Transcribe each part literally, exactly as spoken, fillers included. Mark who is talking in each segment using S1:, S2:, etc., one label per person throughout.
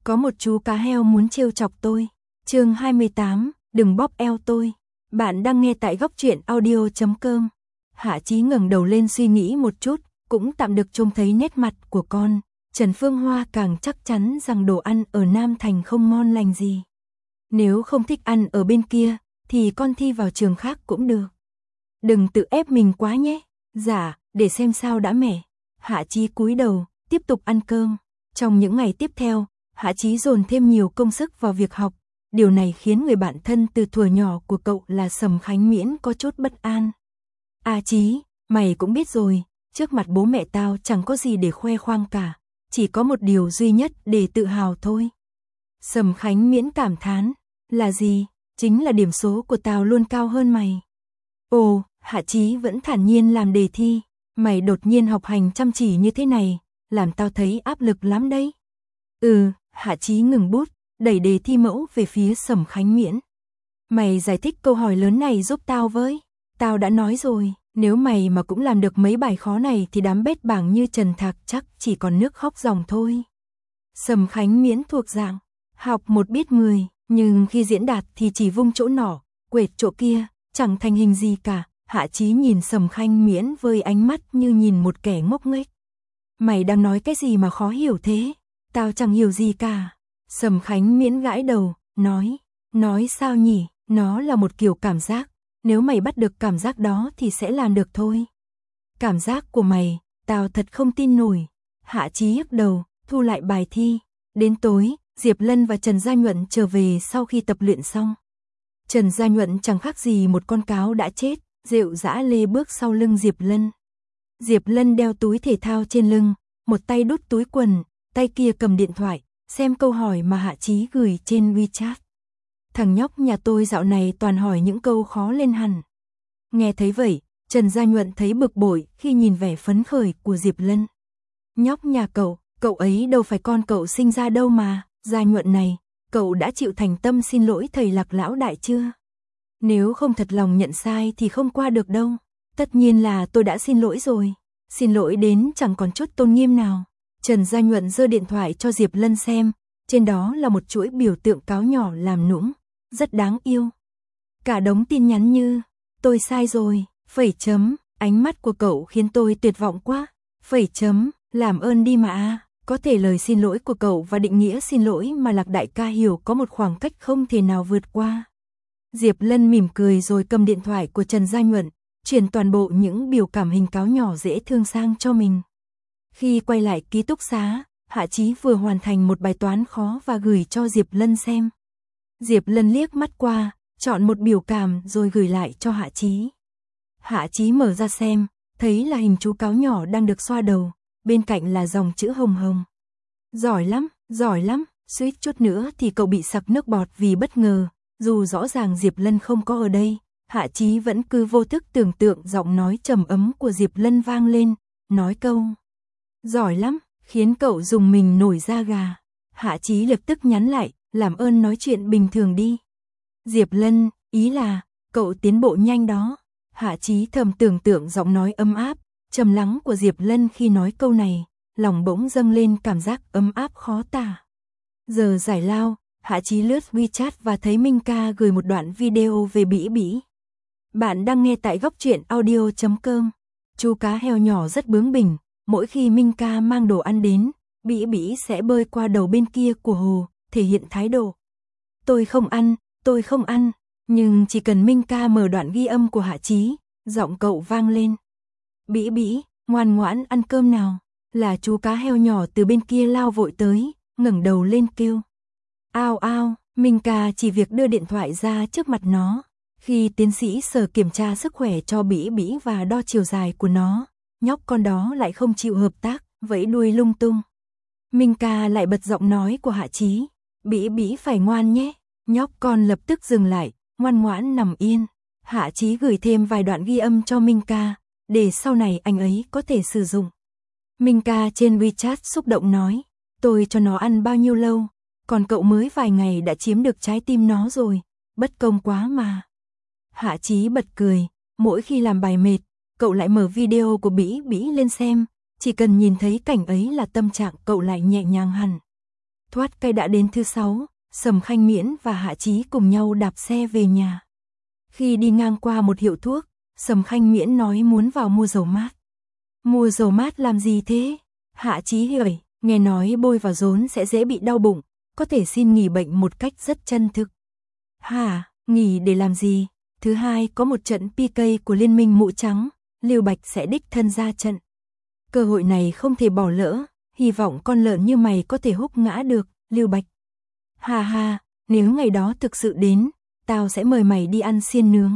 S1: Có một chú cá heo muốn trêu chọc tôi. Chương hai mươi tám, đừng bóp eo tôi. Bạn đang nghe tại góc truyện audio chấm com. Hạ Chí ngẩng đầu lên suy nghĩ một chút, cũng tạm được trông thấy nét mặt của con. Trần Phương Hoa càng chắc chắn rằng đồ ăn ở Nam Thành không ngon lành gì. Nếu không thích ăn ở bên kia, thì con thi vào trường khác cũng được. Đừng tự ép mình quá nhé. Dạ, để xem sao đã mẹ. Hạ Chí cúi đầu, tiếp tục ăn cơm. Trong những ngày tiếp theo, Hạ Chí dồn thêm nhiều công sức vào việc học. Điều này khiến người bạn thân từ thuở nhỏ của cậu là Sầm Khánh Miễn có chút bất an. À Chí, mày cũng biết rồi, trước mặt bố mẹ tao chẳng có gì để khoe khoang cả. Chỉ có một điều duy nhất để tự hào thôi. Sầm Khánh Miễn cảm thán. Là gì? Chính là điểm số của tao luôn cao hơn mày. Ồ, Hạ Chí vẫn thản nhiên làm đề thi. Mày đột nhiên học hành chăm chỉ như thế này, làm tao thấy áp lực lắm đấy. Ừ, Hạ Chí ngừng bút, đẩy đề thi mẫu về phía Sầm Khánh Miễn. Mày giải thích câu hỏi lớn này giúp tao với. Tao đã nói rồi, nếu mày mà cũng làm được mấy bài khó này thì đám bét bảng như Trần Thạc chắc chỉ còn nước khóc ròng thôi. Sầm Khánh Miễn thuộc dạng học một biết mười, nhưng khi diễn đạt thì chỉ vung chỗ nọ, quệt chỗ kia, chẳng thành hình gì cả. Hạ Chí nhìn Sầm Khánh Miễn với ánh mắt như nhìn một kẻ ngốc nghếch. Mày đang nói cái gì mà khó hiểu thế? Tao chẳng hiểu gì cả. Sầm Khánh Miễn gãi đầu, nói. Nói sao nhỉ? Nó là một kiểu cảm giác. Nếu mày bắt được cảm giác đó thì sẽ làm được thôi. Cảm giác của mày, tao thật không tin nổi. Hạ Chí nhức đầu, thu lại bài thi. Đến tối, Diệp Lân và Trần Gia Nhuận trở về sau khi tập luyện xong. Trần Gia Nhuận chẳng khác gì một con cáo đã chết, rệu rã lê bước sau lưng Diệp Lân. Diệp Lân đeo túi thể thao trên lưng, một tay đút túi quần, tay kia cầm điện thoại, xem câu hỏi mà Hạ Chí gửi trên WeChat. Thằng nhóc nhà tôi dạo này toàn hỏi những câu khó lên hẳn. Nghe thấy vậy, Trần Gia Nhuận thấy bực bội khi nhìn vẻ phấn khởi của Diệp Lân. Nhóc nhà cậu, cậu ấy đâu phải con cậu sinh ra đâu mà. Gia Nhuận này, cậu đã chịu thành tâm xin lỗi thầy Lạc lão đại chưa? Nếu không thật lòng nhận sai thì không qua được đâu. Tất nhiên là tôi đã xin lỗi rồi. Xin lỗi đến chẳng còn chút tôn nghiêm nào. Trần Gia Nhuận giơ điện thoại cho Diệp Lân xem. Trên đó là một chuỗi biểu tượng cáo nhỏ làm nũng. Rất đáng yêu. Cả đống tin nhắn như, tôi sai rồi, phẩy chấm, ánh mắt của cậu khiến tôi tuyệt vọng quá. Phẩy chấm, làm ơn đi mà. Có thể lời xin lỗi của cậu và định nghĩa xin lỗi mà Lạc đại ca hiểu có một khoảng cách không thể nào vượt qua. Diệp Lân mỉm cười rồi cầm điện thoại của Trần Gia Nhuận, truyền toàn bộ những biểu cảm hình cáo nhỏ dễ thương sang cho mình. Khi quay lại ký túc xá, Hạ Chí vừa hoàn thành một bài toán khó và gửi cho Diệp Lân xem. Diệp Lân liếc mắt qua, chọn một biểu cảm rồi gửi lại cho Hạ Chí. Hạ Chí mở ra xem, thấy là hình chú cáo nhỏ đang được xoa đầu, bên cạnh là dòng chữ hồng hồng. Giỏi lắm, giỏi lắm, suýt chút nữa thì cậu bị sặc nước bọt vì bất ngờ. Dù rõ ràng Diệp Lân không có ở đây, Hạ Chí vẫn cứ vô thức tưởng tượng giọng nói trầm ấm của Diệp Lân vang lên, nói câu giỏi lắm, khiến cậu dùng mình nổi da gà. Hạ Chí lập tức nhắn lại, làm ơn nói chuyện bình thường đi. Diệp Lân, ý là, cậu tiến bộ nhanh đó. Hạ Chí thầm tưởng tượng giọng nói ấm áp, trầm lắng của Diệp Lân khi nói câu này, lòng bỗng dâng lên cảm giác ấm áp khó tả. Giờ giải lao, Hạ Chí lướt WeChat và thấy Minh Ca gửi một đoạn video về Bỉ Bỉ. Bạn đang nghe tại góc truyện audio chấm com. Chú cá heo nhỏ rất bướng bỉnh, mỗi khi Minh Ca mang đồ ăn đến, Bỉ Bỉ sẽ bơi qua đầu bên kia của hồ, thể hiện thái độ. Tôi không ăn, tôi không ăn, nhưng chỉ cần Minh Ca mở đoạn ghi âm của Hạ Chí, giọng cậu vang lên. Bỉ Bỉ, ngoan ngoãn ăn cơm nào. Là chú cá heo nhỏ từ bên kia lao vội tới, ngẩng đầu lên kêu. Ao ao, Minh Ca chỉ việc đưa điện thoại ra trước mặt nó. Khi tiến sĩ Sở kiểm tra sức khỏe cho Bỉ Bỉ và đo chiều dài của nó, nhóc con đó lại không chịu hợp tác, vẫy đuôi lung tung. Minh Ca lại bật giọng nói của Hạ Chí. Bỉ Bỉ phải ngoan nhé. Nhóc con lập tức dừng lại, ngoan ngoãn nằm yên. Hạ Chí gửi thêm vài đoạn ghi âm cho Minh Ca, để sau này anh ấy có thể sử dụng. Minh Ca trên WeChat xúc động nói, tôi cho nó ăn bao nhiêu lâu, còn cậu mới vài ngày đã chiếm được trái tim nó rồi, bất công quá mà. Hạ Chí bật cười, mỗi khi làm bài mệt, cậu lại mở video của Bỉ Bỉ lên xem, chỉ cần nhìn thấy cảnh ấy là tâm trạng cậu lại nhẹ nhàng hẳn. Thoát cái đã đến thứ sáu, Sầm Khanh Miễn và Hạ Chí cùng nhau đạp xe về nhà. Khi đi ngang qua một hiệu thuốc, Sầm Khanh Miễn nói muốn vào mua dầu mát. Mua dầu mát làm gì thế? Hạ Chí hỏi, nghe nói bôi vào rốn sẽ dễ bị đau bụng, có thể xin nghỉ bệnh một cách rất chân thực. Hả, nghỉ để làm gì? Thứ hai có một trận pê ca của Liên minh Mũ Trắng, Lưu Bạch sẽ đích thân ra trận. Cơ hội này không thể bỏ lỡ, hy vọng con lợn như mày có thể húc ngã được, Lưu Bạch. Ha ha, nếu ngày đó thực sự đến, tao sẽ mời mày đi ăn xiên nướng.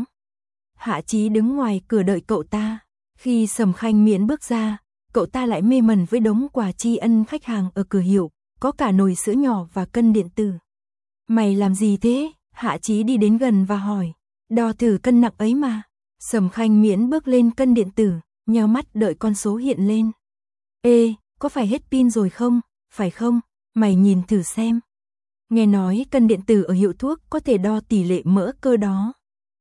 S1: Hạ Chí đứng ngoài cửa đợi cậu ta. Khi Sầm Khanh Miễn bước ra, cậu ta lại mê mẩn với đống quà tri ân khách hàng ở cửa hiệu, có cả nồi sữa nhỏ và cân điện tử. Mày làm gì thế? Hạ Chí đi đến gần và hỏi. Đo thử cân nặng ấy mà. Sầm Khanh Miễn bước lên cân điện tử, nheo mắt đợi con số hiện lên. Ê, có phải hết pin rồi không? Phải không? Mày nhìn thử xem. Nghe nói cân điện tử ở hiệu thuốc có thể đo tỷ lệ mỡ cơ đó.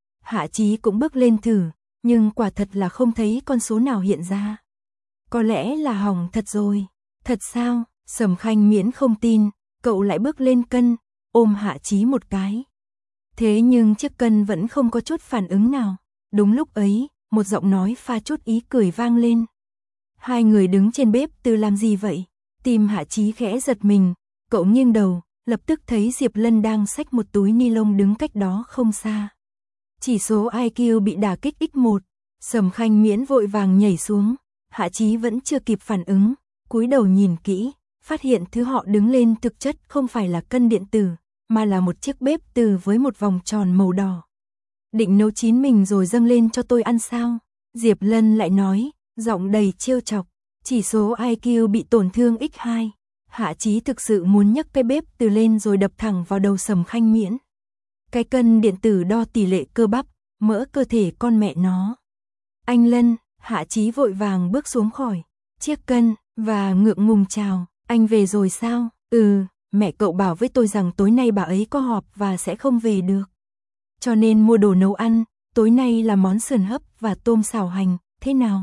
S1: Hạ Chí cũng bước lên thử, nhưng quả thật là không thấy con số nào hiện ra. Có lẽ là hỏng thật rồi. Thật sao? Sầm Khanh Miễn không tin, cậu lại bước lên cân, ôm Hạ Chí một cái. Thế nhưng chiếc cân vẫn không có chút phản ứng nào. Đúng lúc ấy, một giọng nói pha chút ý cười vang lên. Hai người đứng trên bếp từ làm gì vậy? Tim Hạ Chí khẽ giật mình, cậu nghiêng đầu, lập tức thấy Diệp Lân đang xách một túi ni lông đứng cách đó không xa. Chỉ số i kiu bị đả kích nhân một, Sầm Khanh Miễn vội vàng nhảy xuống, Hạ Chí vẫn chưa kịp phản ứng, cúi đầu nhìn kỹ, phát hiện thứ họ đứng lên thực chất không phải là cân điện tử, mà là một chiếc bếp từ với một vòng tròn màu đỏ. Định nấu chín mình rồi dâng lên cho tôi ăn sao? Diệp Lân lại nói, giọng đầy trêu chọc, chỉ số i kiu bị tổn thương nhân hai. Hạ Chí thực sự muốn nhấc cái bếp từ lên rồi đập thẳng vào đầu Sầm Khanh Miễn. Cái cân điện tử đo tỷ lệ cơ bắp, mỡ cơ thể con mẹ nó. Anh Lân, Hạ Chí vội vàng bước xuống khỏi chiếc cân và ngượng ngùng chào, anh về rồi sao? Ừ, mẹ cậu bảo với tôi rằng tối nay bà ấy có họp và sẽ không về được. Cho nên mua đồ nấu ăn, tối nay là món sườn hấp và tôm xào hành, thế nào?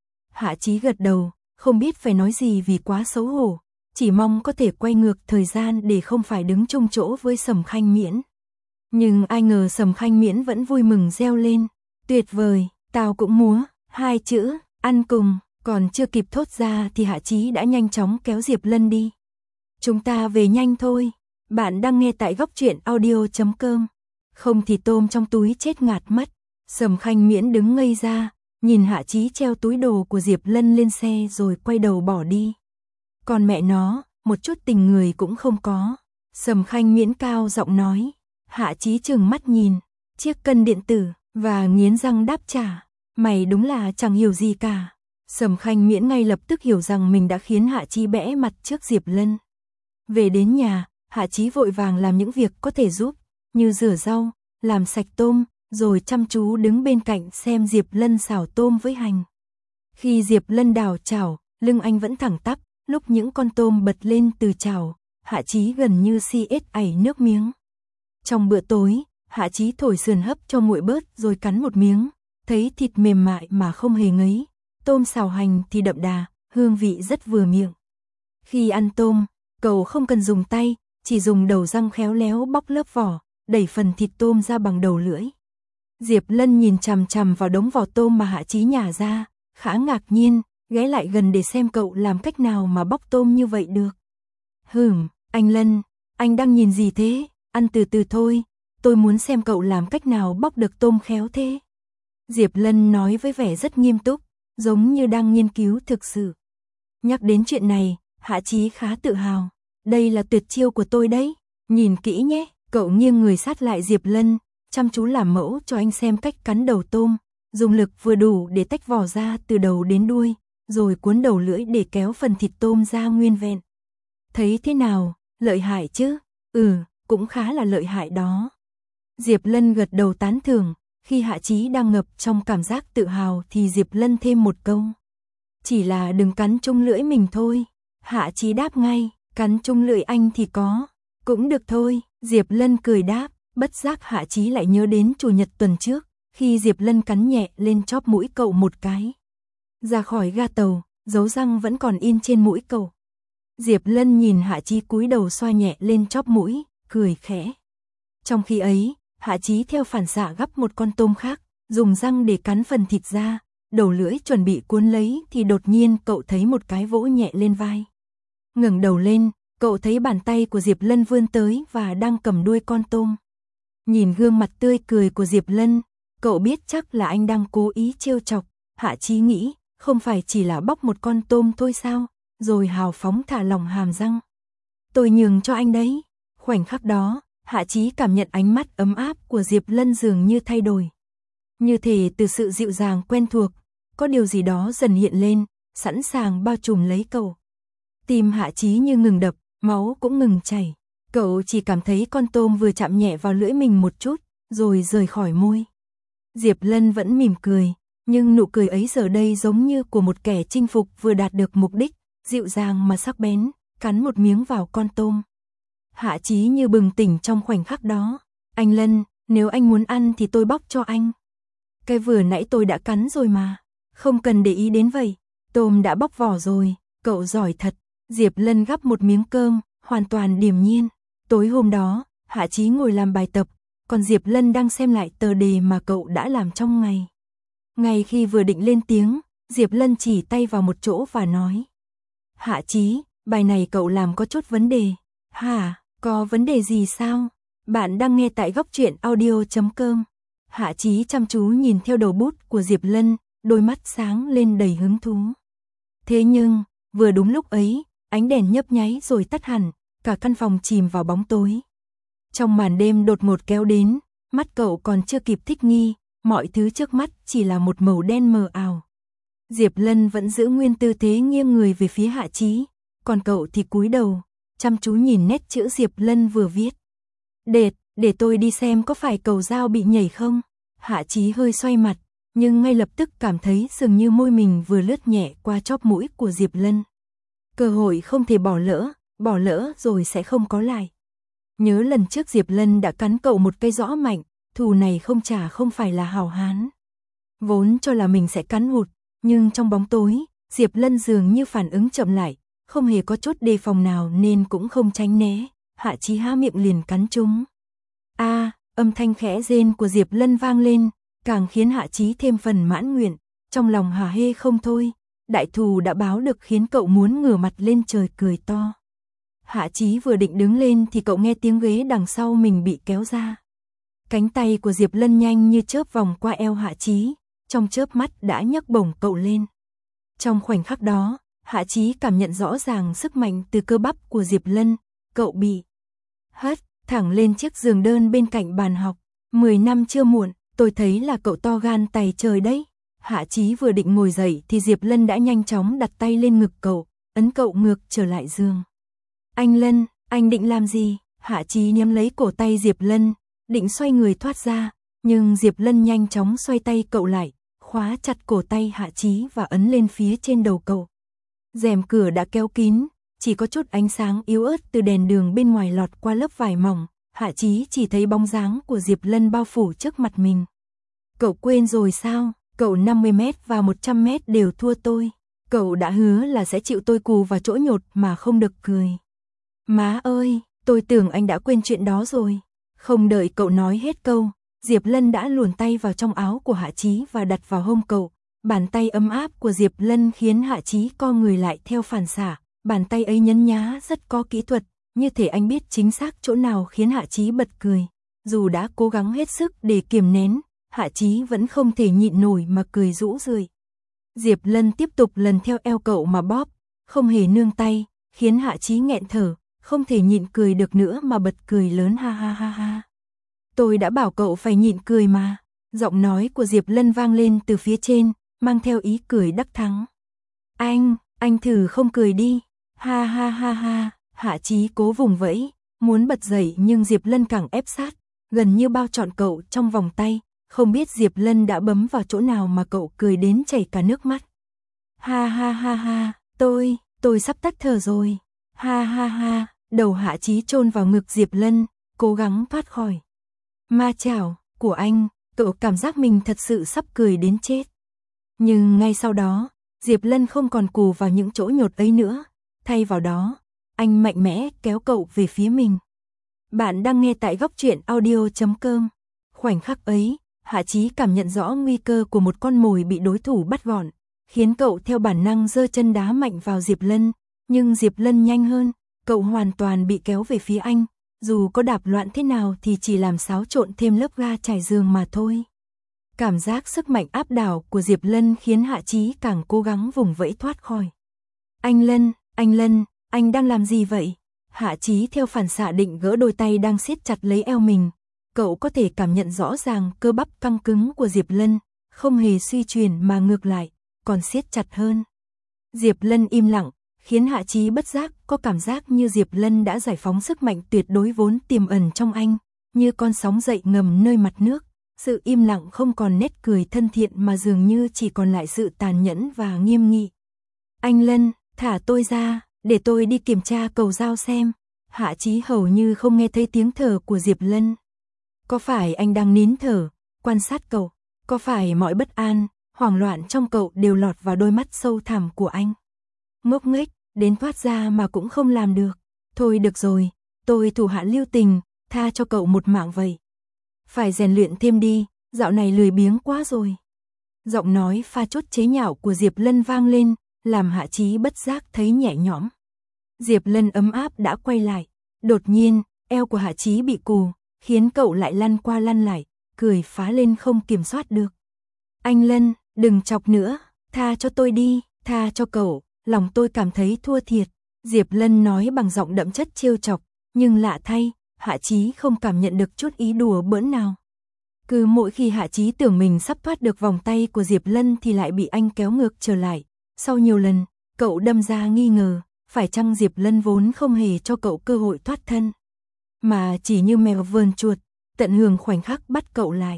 S1: Hạ Chí gật đầu, không biết phải nói gì vì quá xấu hổ, chỉ mong có thể quay ngược thời gian để không phải đứng chung chỗ với Sầm Khanh Miễn. Nhưng ai ngờ Sầm Khanh Miễn vẫn vui mừng reo lên, tuyệt vời, tao cũng múa, hai chữ, ăn cùng, còn chưa kịp thốt ra thì Hạ Chí đã nhanh chóng kéo Diệp Lân đi. Chúng ta về nhanh thôi, bạn đang nghe tại góc truyện audio chấm com, không thì tôm trong túi chết ngạt mất. Sầm Khanh Miễn đứng ngây ra, nhìn Hạ Chí treo túi đồ của Diệp Lân lên xe rồi quay đầu bỏ đi. Còn mẹ nó, một chút tình người cũng không có. Sầm Khanh Miễn cao giọng nói. Hạ Chí trừng mắt nhìn chiếc cân điện tử và nghiến răng đáp trả, mày đúng là chẳng hiểu gì cả. Sầm Khanh Miễn ngay lập tức hiểu rằng mình đã khiến Hạ Chí bẽ mặt trước Diệp Lân. Về đến nhà, Hạ Chí vội vàng làm những việc có thể giúp, như rửa rau, làm sạch tôm, rồi chăm chú đứng bên cạnh xem Diệp Lân xào tôm với hành. Khi Diệp Lân đào chảo, lưng anh vẫn thẳng tắp, lúc những con tôm bật lên từ chảo, Hạ Chí gần như si ết ảy nước miếng. Trong bữa tối, Hạ Chí thổi sườn hấp cho nguội bớt rồi cắn một miếng, thấy thịt mềm mại mà không hề ngấy, tôm xào hành thì đậm đà, hương vị rất vừa miệng. Khi ăn tôm, cậu không cần dùng tay, chỉ dùng đầu răng khéo léo bóc lớp vỏ, đẩy phần thịt tôm ra bằng đầu lưỡi. Diệp Lân nhìn chằm chằm vào đống vỏ tôm mà Hạ Chí nhả ra, khá ngạc nhiên, ghé lại gần để xem cậu làm cách nào mà bóc tôm như vậy được. Hừm, anh Lân, anh đang nhìn gì thế? Ăn từ từ thôi, tôi muốn xem cậu làm cách nào bóc được tôm khéo thế. Diệp Lân nói với vẻ rất nghiêm túc, giống như đang nghiên cứu thực sự. Nhắc đến chuyện này, Hạ Chí khá tự hào. Đây là tuyệt chiêu của tôi đấy, nhìn kỹ nhé. Cậu nghiêng người sát lại Diệp Lân, chăm chú làm mẫu cho anh xem cách cắn đầu tôm, dùng lực vừa đủ để tách vỏ ra từ đầu đến đuôi, rồi cuốn đầu lưỡi để kéo phần thịt tôm ra nguyên vẹn. Thấy thế nào, lợi hại chứ? Ừ, cũng khá là lợi hại đó. Diệp Lân gật đầu tán thưởng, khi Hạ Chí đang ngập trong cảm giác tự hào thì Diệp Lân thêm một câu. Chỉ là đừng cắn chung lưỡi mình thôi. Hạ Chí đáp ngay, cắn chung lưỡi anh thì có. Cũng được thôi, Diệp Lân cười đáp, bất giác Hạ Chí lại nhớ đến chủ nhật tuần trước, khi Diệp Lân cắn nhẹ lên chóp mũi cậu một cái. Ra khỏi ga tàu, dấu răng vẫn còn in trên mũi cậu. Diệp Lân nhìn Hạ Chí cúi đầu xoa nhẹ lên chóp mũi, cười khẽ. Trong khi ấy, Hạ Chí theo phản xạ gắp một con tôm khác, dùng răng để cắn phần thịt ra, đầu lưỡi chuẩn bị cuốn lấy thì đột nhiên cậu thấy một cái vỗ nhẹ lên vai. Ngẩng đầu lên, cậu thấy bàn tay của Diệp Lân vươn tới và đang cầm đuôi con tôm. Nhìn gương mặt tươi cười của Diệp Lân, cậu biết chắc là anh đang cố ý trêu chọc. Hạ Chí nghĩ, không phải chỉ là bóc một con tôm thôi sao, rồi hào phóng thả lỏng hàm răng. Tôi nhường cho anh đấy. Khoảnh khắc đó, Hạ Chí cảm nhận ánh mắt ấm áp của Diệp Lân dường như thay đổi. Như thể từ sự dịu dàng quen thuộc, có điều gì đó dần hiện lên, sẵn sàng bao trùm lấy cậu. Tim Hạ Chí như ngừng đập, máu cũng ngừng chảy. Cậu chỉ cảm thấy con tôm vừa chạm nhẹ vào lưỡi mình một chút, rồi rời khỏi môi. Diệp Lân vẫn mỉm cười, nhưng nụ cười ấy giờ đây giống như của một kẻ chinh phục vừa đạt được mục đích, dịu dàng mà sắc bén, cắn một miếng vào con tôm. Hạ Chí như bừng tỉnh trong khoảnh khắc đó. Anh Lân, nếu anh muốn ăn thì tôi bóc cho anh. Cái vừa nãy tôi đã cắn rồi mà. Không cần để ý đến vậy. Tôm đã bóc vỏ rồi, cậu giỏi thật. Diệp Lân gắp một miếng cơm, hoàn toàn điềm nhiên. Tối hôm đó, Hạ Chí ngồi làm bài tập, còn Diệp Lân đang xem lại tờ đề mà cậu đã làm trong ngày. Ngay khi vừa định lên tiếng, Diệp Lân chỉ tay vào một chỗ và nói. Hạ Chí, bài này cậu làm có chút vấn đề. Hả, có vấn đề gì sao? Bạn đang nghe tại góc truyện audio chấm com. Hạ Chí chăm chú nhìn theo đầu bút của Diệp Lân, đôi mắt sáng lên đầy hứng thú. Thế nhưng, vừa đúng lúc ấy, ánh đèn nhấp nháy rồi tắt hẳn, cả căn phòng chìm vào bóng tối. Trong màn đêm đột ngột kéo đến, mắt cậu còn chưa kịp thích nghi, mọi thứ trước mắt chỉ là một màu đen mờ ảo. Diệp Lân vẫn giữ nguyên tư thế nghiêng người về phía Hạ Chí, còn cậu thì cúi đầu, chăm chú nhìn nét chữ Diệp Lân vừa viết. Đệt, để tôi đi xem có phải cầu dao bị nhảy không? Hạ Chí hơi xoay mặt, nhưng ngay lập tức cảm thấy dường như môi mình vừa lướt nhẹ qua chóp mũi của Diệp Lân. Cơ hội không thể bỏ lỡ, bỏ lỡ rồi sẽ không có lại. Nhớ lần trước Diệp Lân đã cắn cậu một cây rõ mạnh, thù này không trả không phải là hảo hán. Vốn cho là mình sẽ cắn hụt, nhưng trong bóng tối, Diệp Lân dường như phản ứng chậm lại, không hề có chút đề phòng nào nên cũng không tránh né. Hạ Chí há miệng liền cắn trúng. A, à, âm thanh khẽ rên của Diệp Lân vang lên, càng khiến Hạ Chí thêm phần mãn nguyện, trong lòng hả hê không thôi. Đại thù đã báo được khiến cậu muốn ngửa mặt lên trời cười to. Hạ Chí vừa định đứng lên thì cậu nghe tiếng ghế đằng sau mình bị kéo ra. Cánh tay của Diệp Lân nhanh như chớp vòng qua eo Hạ Chí, trong chớp mắt đã nhấc bổng cậu lên. Trong khoảnh khắc đó, Hạ Chí cảm nhận rõ ràng sức mạnh từ cơ bắp của Diệp Lân, cậu bị hất thẳng lên chiếc giường đơn bên cạnh bàn học. Mười năm chưa muộn, tôi thấy là cậu to gan tày trời đấy. Hạ Chí vừa định ngồi dậy thì Diệp Lân đã nhanh chóng đặt tay lên ngực cậu, ấn cậu ngược trở lại giường. Anh Lân, anh định làm gì? Hạ Chí nắm lấy cổ tay Diệp Lân, định xoay người thoát ra, nhưng Diệp Lân nhanh chóng xoay tay cậu lại, khóa chặt cổ tay Hạ Chí và ấn lên phía trên đầu cậu. Rèm cửa đã kéo kín, chỉ có chút ánh sáng yếu ớt từ đèn đường bên ngoài lọt qua lớp vải mỏng. Hạ Chí chỉ thấy bóng dáng của Diệp Lân bao phủ trước mặt mình. Cậu quên rồi sao? Cậu năm mươi mét và một trăm mét đều thua tôi. Cậu đã hứa là sẽ chịu tôi cù vào chỗ nhột mà không được cười. Má ơi, tôi tưởng anh đã quên chuyện đó rồi. Không đợi cậu nói hết câu, Diệp Lân đã luồn tay vào trong áo của Hạ Chí và đặt vào hông cậu. Bàn tay ấm áp của Diệp Lân khiến Hạ Chí co người lại theo phản xạ. Bàn tay ấy nhấn nhá rất có kỹ thuật, như thể anh biết chính xác chỗ nào khiến Hạ Chí bật cười. Dù đã cố gắng hết sức để kiềm nén, Hạ Chí vẫn không thể nhịn nổi mà cười rũ rượi. Diệp Lân tiếp tục lần theo eo cậu mà bóp, không hề nương tay, khiến Hạ Chí nghẹn thở, không thể nhịn cười được nữa mà bật cười lớn ha ha ha ha. Tôi đã bảo cậu phải nhịn cười mà. Giọng nói của Diệp Lân vang lên từ phía trên, mang theo ý cười đắc thắng. Anh, anh thử không cười đi. Ha ha ha ha. Hạ Chí cố vùng vẫy, muốn bật dậy nhưng Diệp Lân càng ép sát, gần như bao trọn cậu trong vòng tay. Không biết Diệp Lân đã bấm vào chỗ nào mà cậu cười đến chảy cả nước mắt. Ha ha ha ha, tôi, tôi sắp tắt thở rồi. Ha ha ha, đầu Hạ Chí chôn vào ngực Diệp Lân, cố gắng thoát khỏi ma chảo của anh, cậu cảm giác mình thật sự sắp cười đến chết. Nhưng ngay sau đó, Diệp Lân không còn cù vào những chỗ nhột ấy nữa, thay vào đó, anh mạnh mẽ kéo cậu về phía mình. Bạn đang nghe tại góc truyện audio chấm com. Khoảnh khắc ấy, Hạ Chí cảm nhận rõ nguy cơ của một con mồi bị đối thủ bắt gọn, khiến cậu theo bản năng giơ chân đá mạnh vào Diệp Lân, nhưng Diệp Lân nhanh hơn, cậu hoàn toàn bị kéo về phía anh, dù có đạp loạn thế nào thì chỉ làm xáo trộn thêm lớp ga trải giường mà thôi. Cảm giác sức mạnh áp đảo của Diệp Lân khiến Hạ Chí càng cố gắng vùng vẫy thoát khỏi. Anh Lân, anh Lân, anh đang làm gì vậy? Hạ Chí theo phản xạ định gỡ đôi tay đang siết chặt lấy eo mình. Cậu có thể cảm nhận rõ ràng cơ bắp căng cứng của Diệp Lân, không hề suy chuyển mà ngược lại, còn siết chặt hơn. Diệp Lân im lặng, khiến Hạ Chí bất giác có cảm giác như Diệp Lân đã giải phóng sức mạnh tuyệt đối vốn tiềm ẩn trong anh, như con sóng dậy ngầm nơi mặt nước. Sự im lặng không còn nét cười thân thiện mà dường như chỉ còn lại sự tàn nhẫn và nghiêm nghị. Anh Lân, thả tôi ra, để tôi đi kiểm tra cầu dao xem. Hạ Chí hầu như không nghe thấy tiếng thở của Diệp Lân. Có phải anh đang nín thở, quan sát cậu? Có phải mọi bất an, hoảng loạn trong cậu đều lọt vào đôi mắt sâu thẳm của anh? Ngốc nghếch, đến thoát ra mà cũng không làm được. Thôi được rồi, tôi thủ hạ lưu tình, tha cho cậu một mạng vậy. Phải rèn luyện thêm đi, dạo này lười biếng quá rồi. Giọng nói pha chút chế nhạo của Diệp Lân vang lên, làm Hạ Chí bất giác thấy nhẹ nhõm. Diệp Lân ấm áp đã quay lại. Đột nhiên, eo của Hạ Chí bị cù, khiến cậu lại lăn qua lăn lại, cười phá lên không kiểm soát được. Anh Lân, đừng chọc nữa, tha cho tôi đi, tha cho cậu, lòng tôi cảm thấy thua thiệt. Diệp Lân nói bằng giọng đậm chất trêu chọc, nhưng lạ thay, Hạ Chí không cảm nhận được chút ý đùa bỡn nào. Cứ mỗi khi Hạ Chí tưởng mình sắp thoát được vòng tay của Diệp Lân thì lại bị anh kéo ngược trở lại. Sau nhiều lần, cậu đâm ra nghi ngờ, phải chăng Diệp Lân vốn không hề cho cậu cơ hội thoát thân, mà chỉ như mèo vờn chuột, tận hưởng khoảnh khắc bắt cậu lại.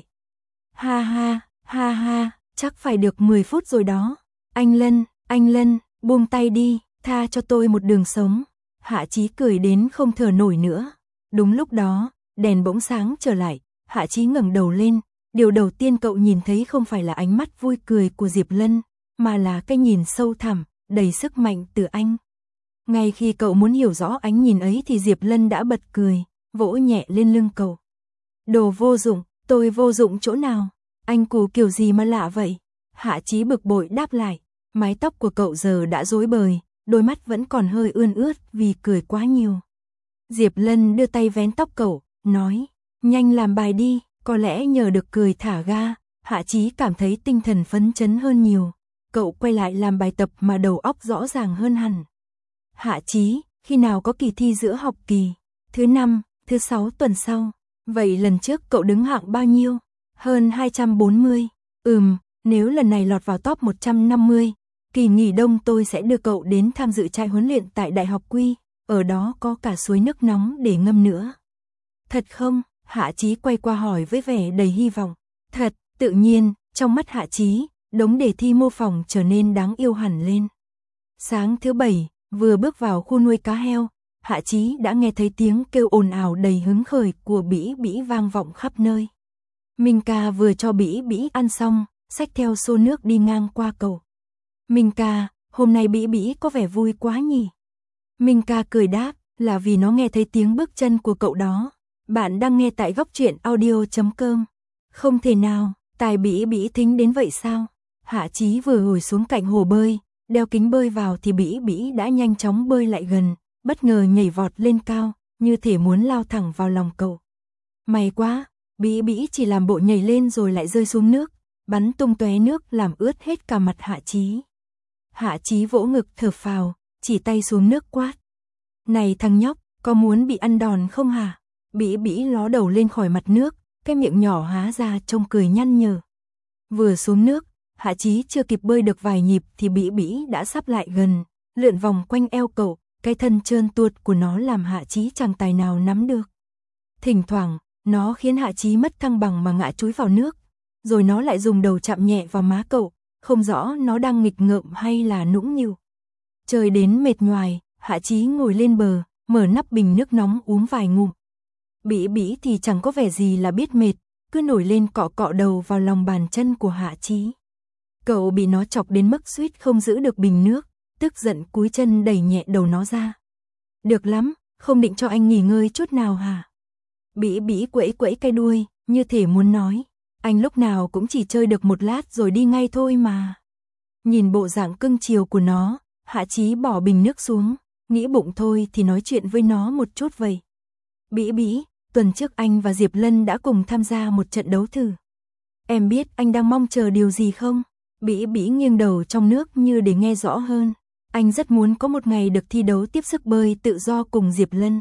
S1: Ha ha, ha ha, chắc phải được mười phút rồi đó. Anh Lân, anh Lân, buông tay đi, tha cho tôi một đường sống. Hạ Chí cười đến không thở nổi nữa. Đúng lúc đó, đèn bỗng sáng trở lại, Hạ Chí ngẩng đầu lên, điều đầu tiên cậu nhìn thấy không phải là ánh mắt vui cười của Diệp Lân, mà là cái nhìn sâu thẳm, đầy sức mạnh từ anh. Ngay khi cậu muốn hiểu rõ ánh nhìn ấy thì Diệp Lân đã bật cười, vỗ nhẹ lên lưng cậu. Đồ vô dụng, tôi vô dụng chỗ nào? Anh cù kiểu gì mà lạ vậy? Hạ Chí bực bội đáp lại, mái tóc của cậu giờ đã rối bời, đôi mắt vẫn còn hơi ươn ướt vì cười quá nhiều. Diệp Lân đưa tay vén tóc cậu, nói, nhanh làm bài đi, có lẽ nhờ được cười thả ga, Hạ Chí cảm thấy tinh thần phấn chấn hơn nhiều. Cậu quay lại làm bài tập mà đầu óc rõ ràng hơn hẳn. Hạ Chí, khi nào có kỳ thi giữa học kỳ? Thứ năm, thứ sáu tuần sau. Vậy lần trước cậu đứng hạng bao nhiêu? Hơn hai trăm bốn mươi. Ừm, nếu lần này lọt vào top một trăm năm mươi, kỳ nghỉ đông tôi sẽ đưa cậu đến tham dự trại huấn luyện tại Đại học Quy, ở đó có cả suối nước nóng để ngâm nữa. Thật không? Hạ Chí quay qua hỏi với vẻ đầy hy vọng. Thật, tự nhiên, trong mắt Hạ Chí, đống đề thi mô phỏng trở nên đáng yêu hẳn lên. Sáng thứ bảy, vừa bước vào khu nuôi cá heo, Hạ Chí đã nghe thấy tiếng kêu ồn ào đầy hứng khởi của Bĩ Bĩ vang vọng khắp nơi. Minh Ca vừa cho Bĩ Bĩ ăn xong, xách theo xô nước đi ngang qua cậu. Minh Ca, hôm nay Bĩ Bĩ có vẻ vui quá nhỉ? Minh Ca cười đáp, là vì nó nghe thấy tiếng bước chân của cậu đó. Bạn đang nghe tại góc truyện audio chấm com. Không thể nào, tài Bĩ Bĩ thính đến vậy sao? Hạ Chí vừa ngồi xuống cạnh hồ bơi, đeo kính bơi vào thì Bĩ Bĩ đã nhanh chóng bơi lại gần, bất ngờ nhảy vọt lên cao, như thể muốn lao thẳng vào lòng cậu. May quá, Bĩ Bĩ chỉ làm bộ nhảy lên rồi lại rơi xuống nước, bắn tung tóe nước làm ướt hết cả mặt Hạ Chí. Hạ Chí vỗ ngực thở phào, chỉ tay xuống nước quát. Này thằng nhóc, có muốn bị ăn đòn không hả? Bĩ Bĩ ló đầu lên khỏi mặt nước, cái miệng nhỏ há ra trông cười nhăn nhở. Vừa xuống nước, Hạ Chí chưa kịp bơi được vài nhịp thì Bĩ Bĩ đã sắp lại gần, lượn vòng quanh eo cậu, cái thân trơn tuột của nó làm Hạ Chí chẳng tài nào nắm được. Thỉnh thoảng, nó khiến Hạ Chí mất thăng bằng mà ngã chúi vào nước, rồi nó lại dùng đầu chạm nhẹ vào má cậu, không rõ nó đang nghịch ngợm hay là nũng nịu. Trời đến mệt nhoài, Hạ Chí ngồi lên bờ, mở nắp bình nước nóng uống vài ngụm. Bĩ Bĩ thì chẳng có vẻ gì là biết mệt, cứ nổi lên cọ cọ đầu vào lòng bàn chân của Hạ Chí. Cậu bị nó chọc đến mức suýt không giữ được bình nước, tức giận cúi chân đẩy nhẹ đầu nó ra. Được lắm, không định cho anh nghỉ ngơi chút nào hả? Bĩ bĩ quẫy quẫy cái đuôi, như thể muốn nói, anh lúc nào cũng chỉ chơi được một lát rồi đi ngay thôi mà. Nhìn bộ dạng cưng chiều của nó, Hạ Chí bỏ bình nước xuống, nghĩ bụng thôi thì nói chuyện với nó một chút vậy. Bĩ bĩ, tuần trước anh và Diệp Lân đã cùng tham gia một trận đấu thử. Em biết anh đang mong chờ điều gì không? Bĩ bĩ nghiêng đầu trong nước như để nghe rõ hơn. Anh rất muốn có một ngày được thi đấu tiếp sức bơi tự do cùng Diệp Lân.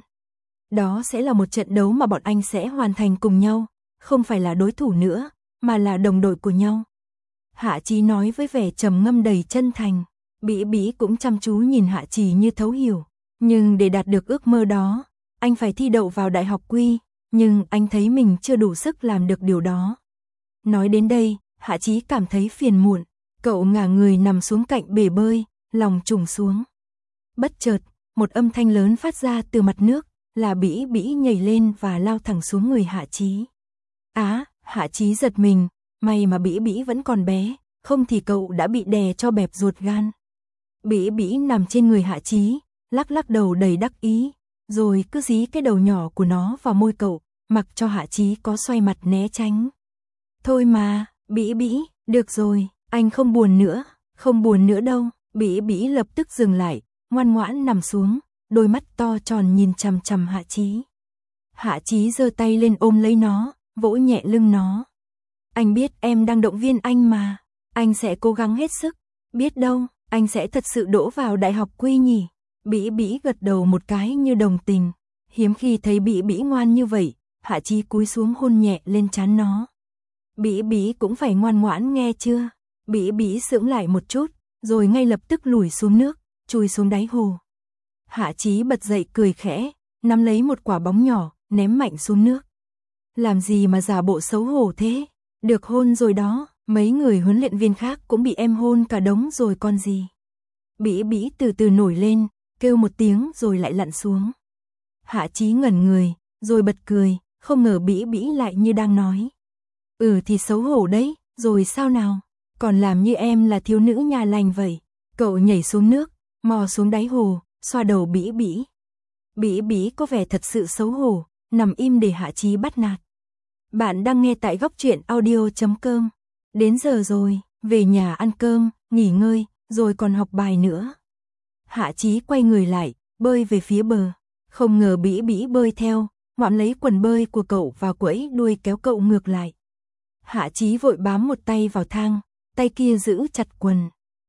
S1: Đó sẽ là một trận đấu mà bọn anh sẽ hoàn thành cùng nhau, không phải là đối thủ nữa, mà là đồng đội của nhau. Hạ Chí nói với vẻ trầm ngâm đầy chân thành. Bĩ bĩ cũng chăm chú nhìn Hạ Chí như thấu hiểu. Nhưng để đạt được ước mơ đó, anh phải thi đậu vào đại học Quy, nhưng anh thấy mình chưa đủ sức làm được điều đó. Nói đến đây, Hạ Chí cảm thấy phiền muộn, cậu ngả người nằm xuống cạnh bể bơi, lòng trùng xuống. Bất chợt, một âm thanh lớn phát ra từ mặt nước, là Bĩ bĩ nhảy lên và lao thẳng xuống người Hạ Chí. Á, Hạ Chí giật mình, may mà Bĩ bĩ vẫn còn bé, không thì cậu đã bị đè cho bẹp ruột gan. Bĩ bĩ nằm trên người Hạ Chí, lắc lắc đầu đầy đắc ý, rồi cứ dí cái đầu nhỏ của nó vào môi cậu, mặc cho Hạ Chí có xoay mặt né tránh. Thôi mà, Bĩ bĩ, được rồi, anh không buồn nữa, không buồn nữa đâu. Bĩ bĩ lập tức dừng lại, ngoan ngoãn nằm xuống, đôi mắt to tròn nhìn chằm chằm Hạ Chí. Hạ Chí giơ tay lên ôm lấy nó, vỗ nhẹ lưng nó. Anh biết em đang động viên anh mà, anh sẽ cố gắng hết sức, biết đâu, anh sẽ thật sự đỗ vào đại học Quy nhỉ. Bĩ bĩ gật đầu một cái như đồng tình, hiếm khi thấy Bĩ bĩ ngoan như vậy, Hạ Chí cúi xuống hôn nhẹ lên trán nó. Bĩ bĩ cũng phải ngoan ngoãn nghe chưa? Bĩ bĩ sững lại một chút, rồi ngay lập tức lùi xuống nước, chui xuống đáy hồ. Hạ Chí bật dậy cười khẽ, nắm lấy một quả bóng nhỏ, ném mạnh xuống nước. Làm gì mà giả bộ xấu hổ thế? Được hôn rồi đó, mấy người huấn luyện viên khác cũng bị em hôn cả đống rồi còn gì. Bĩ bĩ từ từ nổi lên, kêu một tiếng rồi lại lặn xuống. Hạ Chí ngẩn người, rồi bật cười, không ngờ Bĩ bĩ lại như đang nói. Ừ thì xấu hổ đấy, rồi sao nào? Còn làm như em là thiếu nữ nhà lành vậy. Cậu nhảy xuống nước, mò xuống đáy hồ, xoa đầu Bĩ bĩ. Bĩ bĩ có vẻ thật sự xấu hổ, nằm im để Hạ Chí bắt nạt. Bạn đang nghe tại góc truyện audio chấm com. Đến giờ rồi, về nhà ăn cơm, nghỉ ngơi, rồi còn học bài nữa. Hạ Chí quay người lại, bơi về phía bờ. Không ngờ Bĩ bĩ bơi theo, ngoạm lấy quần bơi của cậu và quẫy đuôi kéo cậu ngược lại. Hạ Chí vội bám một tay vào thang, tay kia giữ chặt quần.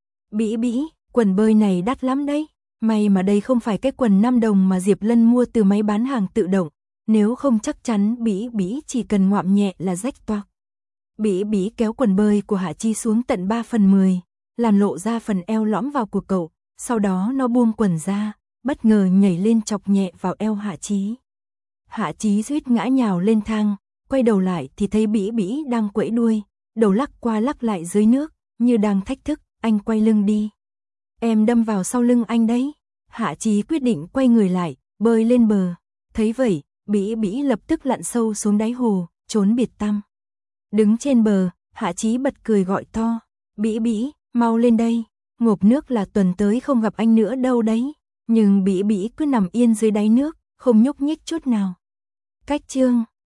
S1: Bĩ bĩ, quần bơi này đắt lắm đấy. May mà đây không phải cái quần năm đồng mà Diệp Lân mua từ máy bán hàng tự động. Nếu không chắc chắn Bĩ bĩ chỉ cần ngoạm nhẹ là rách toạc. Bĩ bĩ kéo quần bơi của Hạ Chí xuống tận ba phần mười, làm lộ ra phần eo lõm vào của cậu. Sau đó nó buông quần ra, bất ngờ nhảy lên chọc nhẹ vào eo Hạ Chí. Hạ Chí suýt ngã nhào lên thang, quay đầu lại thì thấy Bĩ bĩ đang quẫy đuôi, đầu lắc qua lắc lại dưới nước, như đang thách thức, anh quay lưng đi. Em đâm vào sau lưng anh đấy. Hạ Chí quyết định quay người lại, bơi lên bờ. Thấy vậy, Bĩ bĩ lập tức lặn sâu xuống đáy hồ, trốn biệt tăm. Đứng trên bờ, Hạ Chí bật cười gọi to. Bĩ bĩ, mau lên đây. Ngộp nước là tuần tới không gặp anh nữa đâu đấy. Nhưng Bĩ bĩ cứ nằm yên dưới đáy nước, không nhúc nhích chút nào. Cách chương